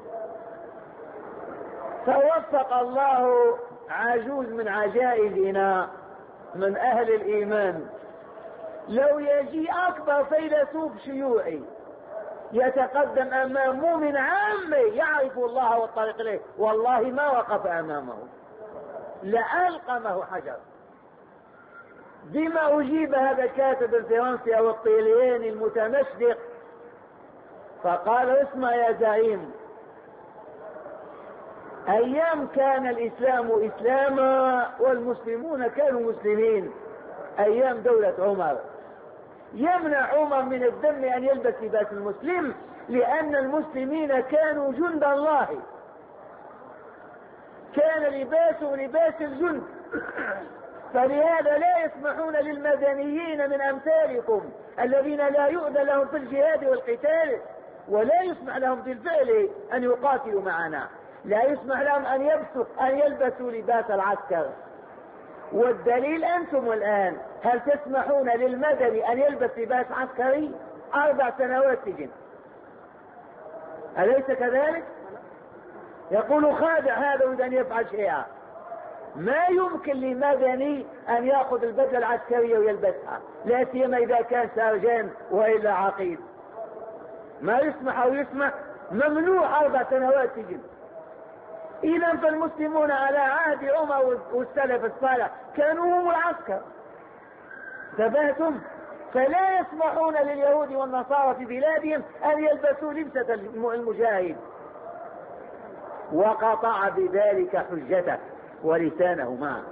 فوفق الله عجوز من عجائزنا من أهل الإيمان، لو يجي أكبر فيلسوف شيوعي يتقدم أمام مؤمن عامي يعرف الله والطريق إليه، والله ما وقف أمامه، لألقمه حجر. بما أجيب هذا الكاتب الفرنسي أو الطيلياني المتمشدق، فقال اسمع يا زعيم، أيام كان الإسلام إسلاما والمسلمون كانوا مسلمين، أيام دولة عمر، يمنع عمر من الذم أن يلبس لباس المسلم لأن المسلمين كانوا جند الله، كان لباسه لباس الجند، فلهذا لا يسمحون للمدنيين من أمثالكم الذين لا يؤذى لهم في الجهاد والقتال ولا يسمح لهم في الفعل أن يقاتلوا معنا، لا يسمح لهم أن يلبسوا أن يلبسوا لباس العسكر. والدليل أنتم الآن، هل تسمحون للمدني أن يلبس لباس عسكري؟ أربع سنوات سجن، أليس كذلك؟ يقول خادع هذا يريد أن يفعل شيئا. ما يمكن لمدني أن يأخذ البدلة العسكرية ويلبسها، لا سيما إذا كان سارجان وإلا عقيد، ما يسمح أو يسمح، ممنوع أربع سنوات سجن. إذا فالمسلمون على عهد عمر والسلف الصالح كانوا هم العسكر. انتبهتم؟ فلا يسمحون لليهود والنصارى في بلادهم أن يلبسوا لبسة المجاهد، وقطع بذلك حجته ولسانه معه.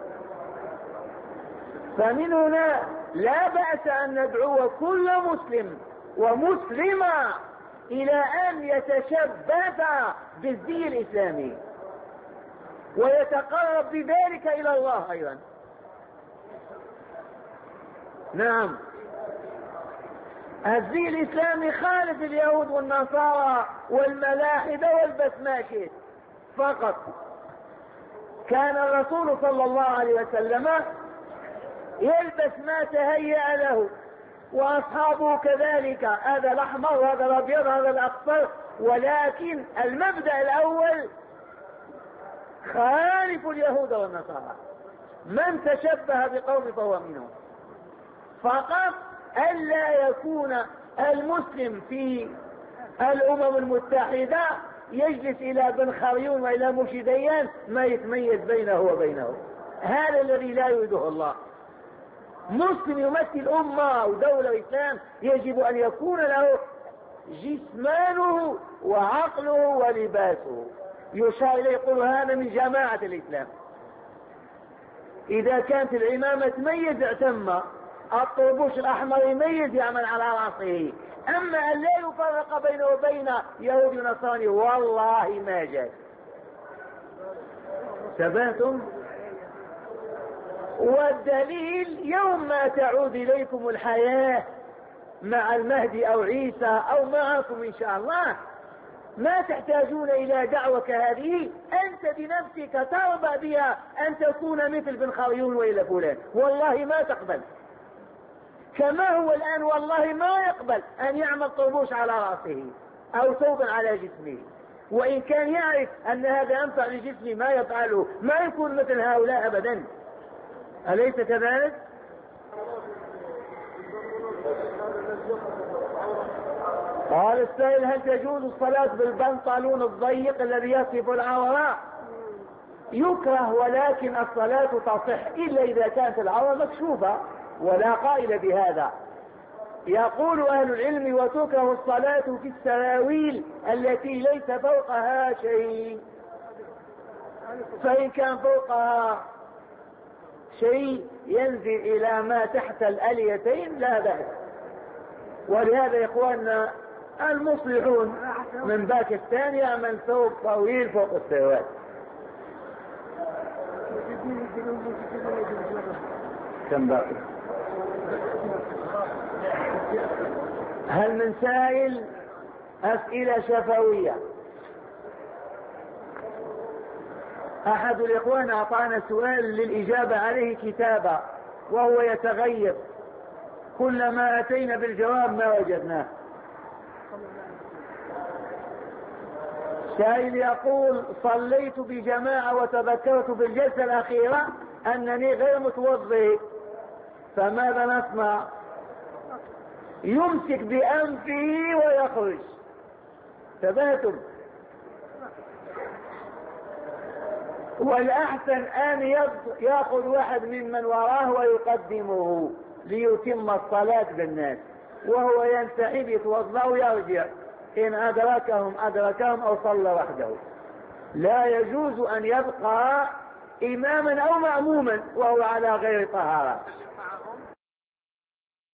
فمن هنا لا بأس أن ندعو كل مسلم ومسلمة إلى أن يتشبث بالزي الإسلامي ويتقرب بذلك إلى الله أيضا. نعم، الزي الإسلامي خالف اليهود والنصارى والملاحدة والبسماشة فقط. كان الرسول صلى الله عليه وسلم يلبس ما تهيأ له، وأصحابه كذلك، هذا الأحمر وهذا الأبيض هذا الأصفر، ولكن المبدأ الأول خالف اليهود والنصارى. من تشبه بقوم فهو منهم. فقط ألا يكون المسلم في الأمم المتحدة يجلس إلى بن خريون وإلى مرشد ديان ما يتميز بينه وبينه، هذا الذي لا يريده الله. مسلم يمثل أمة ودولة إسلام يجب أن يكون له جسمانه وعقله ولباسه يشار إليه يقول هذا من جماعة الإسلام. إذا كانت العمامة تميز اعتم، الطربوش الأحمر يميز يعمل على رأسه، أما أن لا يفرق بينه وبين يهودي ونصراني والله ما جاء. ثباتم. والدليل يوم ما تعود إليكم الحياة مع المهدي أو عيسى أو معكم إن شاء الله، ما تحتاجون إلى دعوة كهذه، أنت بنفسك ترضى بها أن تكون مثل بن خريون وإلى فلان، والله ما تقبل. كما هو الآن والله ما يقبل أن يعمل طربوش على رأسه أو ثوبا على جسمه، وإن كان يعرف أن هذا أنفع لجسمه ما يفعله، ما يكون مثل هؤلاء أبدا. أليس كذلك؟ قال السائل هل تجوز الصلاة بالبنطلون الضيق الذي يصف العورة؟ يكره، ولكن الصلاة تصح إلا إذا كانت العورة مكشوفة، ولا قائل بهذا. يقول أهل العلم وتكره الصلاة في السراويل التي ليس فوقها شيء، فإن كان فوقها شيء ينزل إلى ما تحت الأليتين لا بأس. ولهذا يا إخواننا المصلحون من باكستان يعمل ثوب طويل فوق السروال. كم باقي؟ هل من سائل؟ أسئلة شفوية. أحد الإخوان أعطانا سؤال للإجابة عليه كتابا وهو يتغير، كلما أتينا بالجواب ما وجدناه. سائل يقول صليت بجماعة وتذكرت في الجلسة الأخيرة أنني غير متوضئ، فماذا نصنع؟ يمسك بأنفه ويخرج. ثباتم. والأحسن أن يأخذ واحد ممن وراه ويقدمه ليتم الصلاة بالناس، وهو ينسحب يتوضأ ويرجع، إن أدركهم أدركهم أو صلى وحده. لا يجوز أن يبقى إماما أو مأموما وهو على غير طهارة.